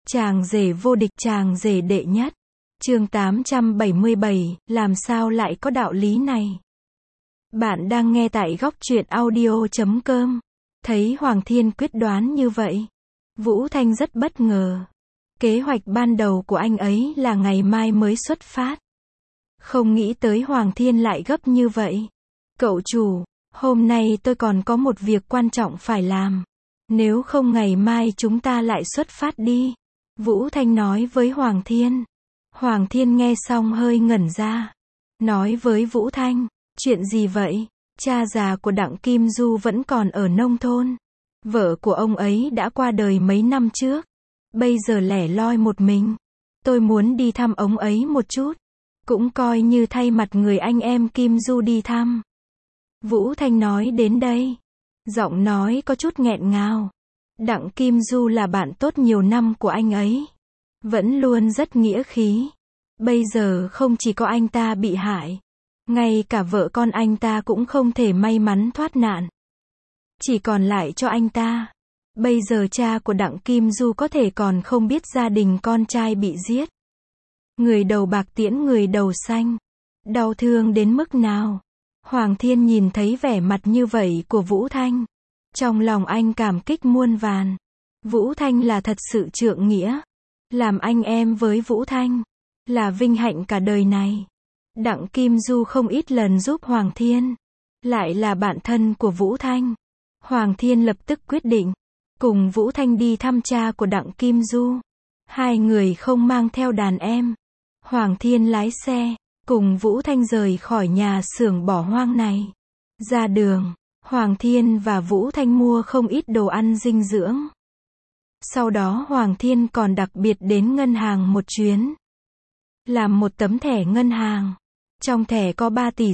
Chàng rể vô địch, chàng rể đệ nhất. Chương 877, làm sao lại có đạo lý này? Bạn đang nghe tại góc truyện audio.com. Thấy Hoàng Thiên quyết đoán như vậy, Vũ Thanh rất bất ngờ. Kế hoạch ban đầu của anh ấy là ngày mai mới xuất phát. Không nghĩ tới Hoàng Thiên lại gấp như vậy. Cậu chủ, hôm nay tôi còn có một việc quan trọng phải làm. Nếu không ngày mai chúng ta lại xuất phát đi. Vũ Thanh nói với Hoàng Thiên. Hoàng Thiên nghe xong hơi ngẩn ra. Nói với Vũ Thanh, chuyện gì vậy? Cha già của Đặng Kim Du vẫn còn ở nông thôn. Vợ của ông ấy đã qua đời mấy năm trước. Bây giờ lẻ loi một mình. Tôi muốn đi thăm ông ấy một chút. Cũng coi như thay mặt người anh em Kim Du đi thăm. Vũ Thanh nói đến đây. Giọng nói có chút nghẹn ngào. Đặng Kim Du là bạn tốt nhiều năm của anh ấy. Vẫn luôn rất nghĩa khí. Bây giờ không chỉ có anh ta bị hại. Ngay cả vợ con anh ta cũng không thể may mắn thoát nạn. Chỉ còn lại cho anh ta. Bây giờ cha của Đặng Kim Du có thể còn không biết gia đình con trai bị giết. Người đầu bạc tiễn người đầu xanh. Đau thương đến mức nào? Hoàng Thiên nhìn thấy vẻ mặt như vậy của Vũ Thanh. Trong lòng anh cảm kích muôn vàn. Vũ Thanh là thật sự trượng nghĩa. Làm anh em với Vũ Thanh là vinh hạnh cả đời này. Đặng Kim Du không ít lần giúp Hoàng Thiên. Lại là bạn thân của Vũ Thanh. Hoàng Thiên lập tức quyết định cùng Vũ Thanh đi thăm cha của Đặng Kim Du. Hai người không mang theo đàn em. Hoàng Thiên lái xe cùng Vũ Thanh rời khỏi nhà xưởng bỏ hoang này. Ra đường, Hoàng Thiên và Vũ Thanh mua không ít đồ ăn dinh dưỡng. Sau đó Hoàng Thiên còn đặc biệt đến ngân hàng một chuyến. Làm một tấm thẻ ngân hàng. Trong thẻ có 3,5 tỷ.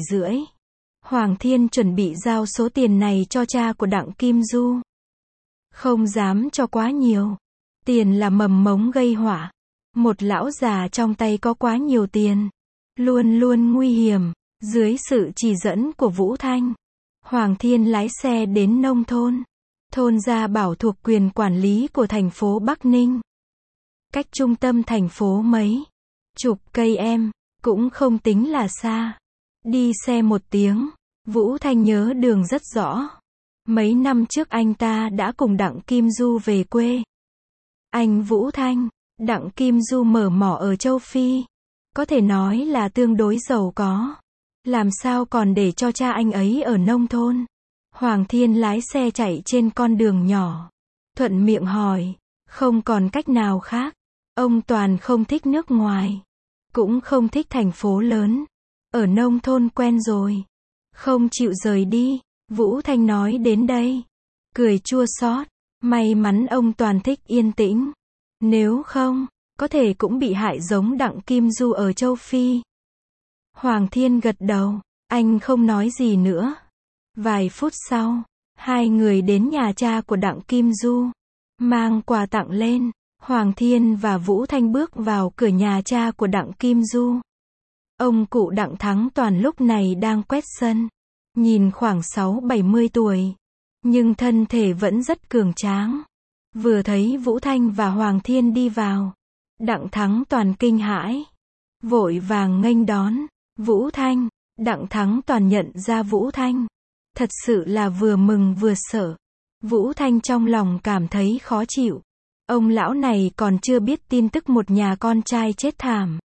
Hoàng Thiên chuẩn bị giao số tiền này cho cha của Đặng Kim Du. Không dám cho quá nhiều. Tiền là mầm mống gây họa. Một lão già trong tay có quá nhiều tiền. Luôn luôn nguy hiểm. Dưới sự chỉ dẫn của Vũ Thanh, Hoàng Thiên lái xe đến nông thôn. Thôn Gia Bảo thuộc quyền quản lý của thành phố Bắc Ninh. Cách trung tâm thành phố mấy chục cây cũng không tính là xa. Đi xe 1 tiếng. Vũ Thanh nhớ đường rất rõ. Mấy năm trước anh ta đã cùng Đặng Kim Du về quê. Anh Vũ Thanh, Đặng Kim Du mở mỏ ở châu Phi. Có thể nói là tương đối giàu có. Làm sao còn để cho cha anh ấy ở nông thôn. Hoàng Thiên lái xe chạy trên con đường nhỏ. Thuận miệng hỏi. Không còn cách nào khác. Ông Toàn không thích nước ngoài. Cũng không thích thành phố lớn. Ở nông thôn quen rồi. Không chịu rời đi. Vũ Thanh nói đến đây. Cười chua xót. May mắn ông Toàn thích yên tĩnh. Nếu không, có thể cũng bị hại giống Đặng Kim Du ở châu Phi. Hoàng Thiên gật đầu. Anh không nói gì nữa. Vài phút sau, hai người đến nhà cha của Đặng Kim Du. Mang quà tặng lên. Hoàng Thiên và Vũ Thanh bước vào cửa nhà cha của Đặng Kim Du. Ông cụ Đặng Thắng Toàn lúc này đang quét sân. Nhìn khoảng 60-70 tuổi. Nhưng thân thể vẫn rất cường tráng. Vừa thấy Vũ Thanh và Hoàng Thiên đi vào. Đặng Thắng Toàn kinh hãi. Vội vàng nghênh đón. Vũ Thanh. Đặng Thắng Toàn nhận ra Vũ Thanh. Thật sự là vừa mừng vừa sợ. Vũ Thanh trong lòng cảm thấy khó chịu. Ông lão này còn chưa biết tin tức một nhà con trai chết thảm.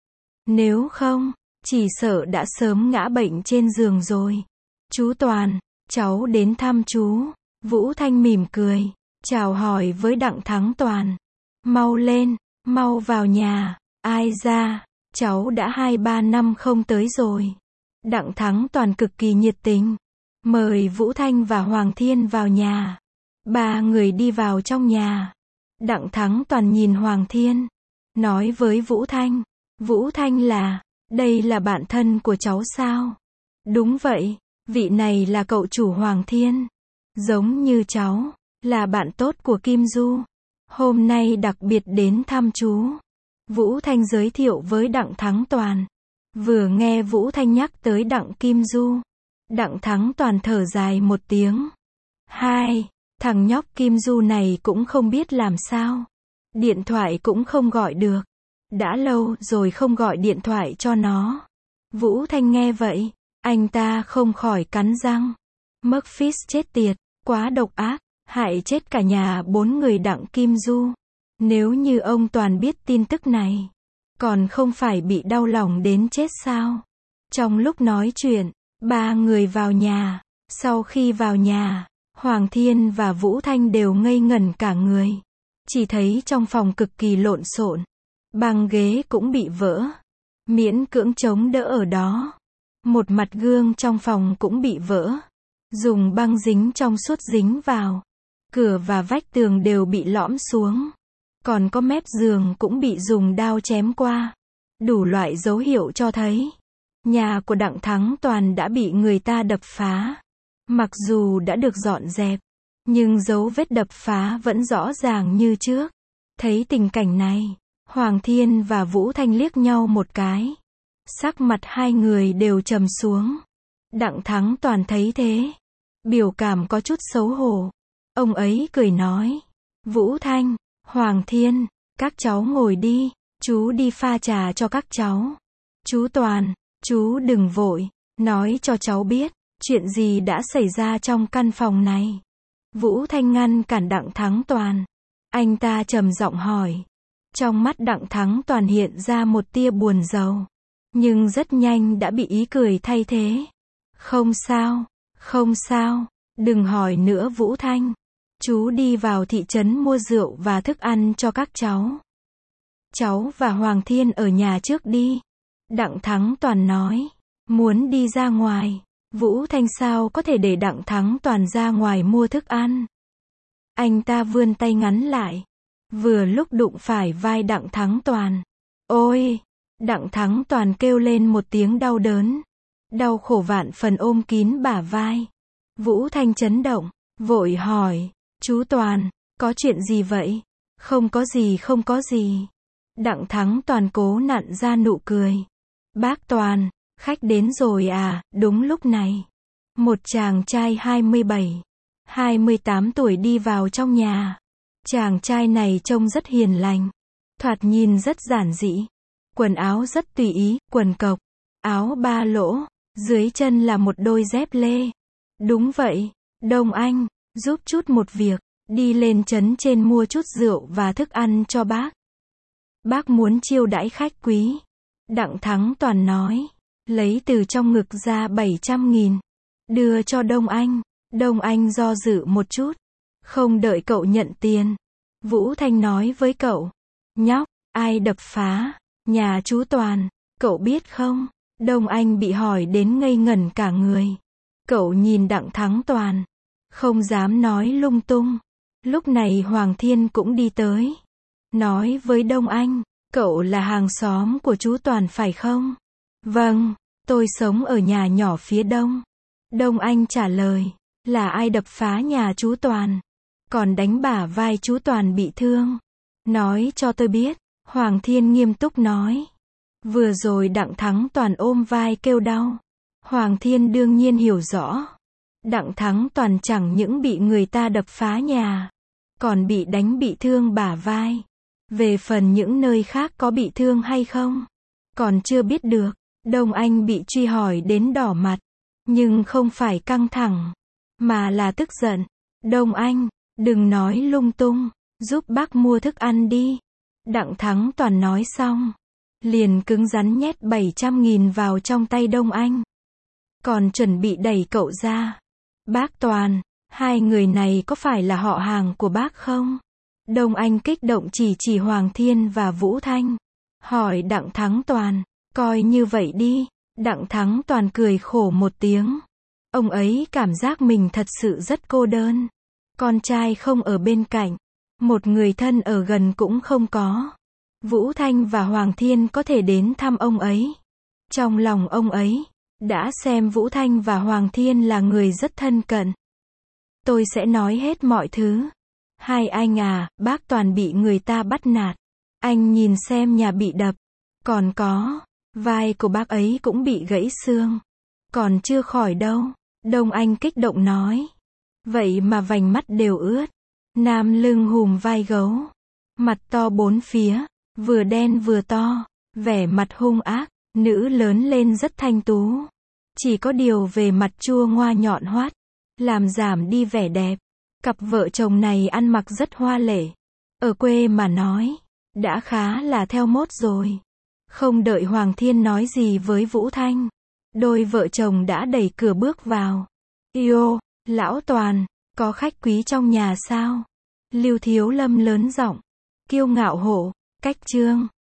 Nếu không, chỉ sợ đã sớm ngã bệnh trên giường rồi. Chú Toàn, cháu đến thăm chú. Vũ Thanh mỉm cười, chào hỏi với Đặng Thắng Toàn. Mau lên, mau vào nhà. Ai ra, cháu đã 2-3 năm không tới rồi. Đặng Thắng Toàn cực kỳ nhiệt tình. Mời Vũ Thanh và Hoàng Thiên vào nhà. 3 người đi vào trong nhà. Đặng Thắng Toàn nhìn Hoàng Thiên. Nói với Vũ Thanh. Vũ Thanh đây là bạn thân của cháu sao? Đúng vậy, vị này là cậu chủ Hoàng Thiên. Giống như cháu, là bạn tốt của Kim Du. Hôm nay đặc biệt đến thăm chú. Vũ Thanh giới thiệu với Đặng Thắng Toàn. Vừa nghe Vũ Thanh nhắc tới Đặng Kim Du. Đặng Thắng Toàn thở dài một tiếng. Thằng nhóc Kim Du này cũng không biết làm sao. Điện thoại cũng không gọi được. Đã lâu rồi không gọi điện thoại cho nó. Vũ Thanh nghe vậy, anh ta không khỏi cắn răng. Murphys chết tiệt, quá độc ác, hại chết cả nhà 4 người Đặng Kim Du. Nếu như ông Toàn biết tin tức này, còn không phải bị đau lòng đến chết sao? Trong lúc nói chuyện, 3 người vào nhà. Sau khi vào nhà, Hoàng Thiên và Vũ Thanh đều ngây ngẩn cả người. Chỉ thấy trong phòng cực kỳ lộn xộn. Băng ghế cũng bị vỡ. Miễn cưỡng chống đỡ ở đó. Một mặt gương trong phòng cũng bị vỡ. Dùng băng dính trong suốt dính vào. Cửa và vách tường đều bị lõm xuống. Còn có mép giường cũng bị dùng đao chém qua. Đủ loại dấu hiệu cho thấy nhà của Đặng Thắng Toàn đã bị người ta đập phá. Mặc dù đã được dọn dẹp, nhưng dấu vết đập phá vẫn rõ ràng như trước. Thấy tình cảnh này, Hoàng Thiên và Vũ Thanh liếc nhau một cái. Sắc mặt hai người đều trầm xuống. Đặng Thắng Toàn thấy thế, biểu cảm có chút xấu hổ. Ông ấy cười nói, Vũ Thanh, Hoàng Thiên, các cháu ngồi đi, chú đi pha trà cho các cháu. Chú Toàn, chú đừng vội, nói cho cháu biết, chuyện gì đã xảy ra trong căn phòng này. Vũ Thanh ngăn cản Đặng Thắng Toàn. Anh ta trầm giọng hỏi. Trong mắt Đặng Thắng Toàn hiện ra một tia buồn rầu. Nhưng rất nhanh đã bị ý cười thay thế. Không sao, không sao, đừng hỏi nữa Vũ Thanh. Chú đi vào thị trấn mua rượu và thức ăn cho các cháu. Cháu và Hoàng Thiên ở nhà trước đi. Đặng Thắng Toàn nói. Muốn đi ra ngoài. Vũ Thanh sao có thể để Đặng Thắng Toàn ra ngoài mua thức ăn. Anh ta vươn tay ngắn lại. Vừa lúc đụng phải vai Đặng Thắng Toàn. Ôi! Đặng Thắng Toàn kêu lên một tiếng đau đớn. Đau khổ vạn phần ôm kín bả vai. Vũ Thanh chấn động, vội hỏi. Chú Toàn, có chuyện gì vậy? Không có gì, không có gì. Đặng Thắng Toàn cố nặn ra nụ cười. Bác Toàn, khách đến rồi à? Đúng lúc này. Một chàng trai 27, 28 tuổi đi vào trong nhà. Chàng trai này trông rất hiền lành. Thoạt nhìn rất giản dị. Quần áo rất tùy ý, quần cộc, áo ba lỗ, dưới chân là một đôi dép lê. Đúng vậy, Đông Anh, giúp chút một việc, đi lên trấn trên mua chút rượu và thức ăn cho bác. Bác muốn chiêu đãi khách quý. Đặng Thắng Toàn nói, lấy từ trong ngực ra 700.000, đưa cho Đông Anh. Đông Anh do dự một chút, không đợi cậu nhận tiền. Vũ Thanh nói với cậu, nhóc, ai đập phá nhà chú Toàn, cậu biết không? Đông Anh bị hỏi đến ngây ngẩn cả người. Cậu nhìn Đặng Thắng Toàn, không dám nói lung tung. Lúc này Hoàng Thiên cũng đi tới, nói với Đông Anh, cậu là hàng xóm của chú Toàn phải không? Vâng, tôi sống ở nhà nhỏ phía đông. Đông Anh trả lời, là ai đập phá nhà chú Toàn, còn đánh bả vai chú Toàn bị thương? Nói cho tôi biết. Hoàng Thiên nghiêm túc nói. Vừa rồi Đặng Thắng Toàn ôm vai kêu đau. Hoàng Thiên đương nhiên hiểu rõ. Đặng Thắng Toàn chẳng những bị người ta đập phá nhà, còn bị đánh bị thương bả vai. Về phần những nơi khác có bị thương hay không, còn chưa biết được. Đông Anh bị truy hỏi đến đỏ mặt, nhưng không phải căng thẳng, mà là tức giận. Đông Anh, đừng nói lung tung, giúp bác mua thức ăn đi. Đặng Thắng Toàn nói xong, liền cứng rắn nhét 700.000 vào trong tay Đông Anh. Còn chuẩn bị đẩy cậu ra. Bác Toàn, hai người này có phải là họ hàng của bác không? Đông Anh kích động chỉ Hoàng Thiên và Vũ Thanh. Hỏi Đặng Thắng Toàn, coi như vậy đi. Đặng Thắng Toàn cười khổ một tiếng. Ông ấy cảm giác mình thật sự rất cô đơn. Con trai không ở bên cạnh. Một người thân ở gần cũng không có. Vũ Thanh và Hoàng Thiên có thể đến thăm ông ấy. Trong lòng ông ấy, đã xem Vũ Thanh và Hoàng Thiên là người rất thân cận. Tôi sẽ nói hết mọi thứ. Hai anh à, bác Toàn bị người ta bắt nạt. Anh nhìn xem nhà bị đập. Còn có, vai của bác ấy cũng bị gãy xương. Còn chưa khỏi đâu. Đông Anh kích động nói. Vậy mà vành mắt đều ướt. Nam lưng hùm vai gấu. mặt to bốn phía, vừa đen vừa to, vẻ mặt hung ác, nữ lớn lên rất thanh tú. Chỉ có điều về mặt chua ngoa nhọn hoắt, làm giảm đi vẻ đẹp. Cặp vợ chồng này ăn mặc rất hoa lệ. Ở quê mà nói, đã khá là theo mốt rồi. Không đợi Hoàng Thiên nói gì với Vũ Thanh, đôi vợ chồng đã đẩy cửa bước vào. Yêu, lão Toàn, có khách quý trong nhà sao? Lưu Thiếu Lâm lớn giọng, kiêu ngạo hổ, cách trương.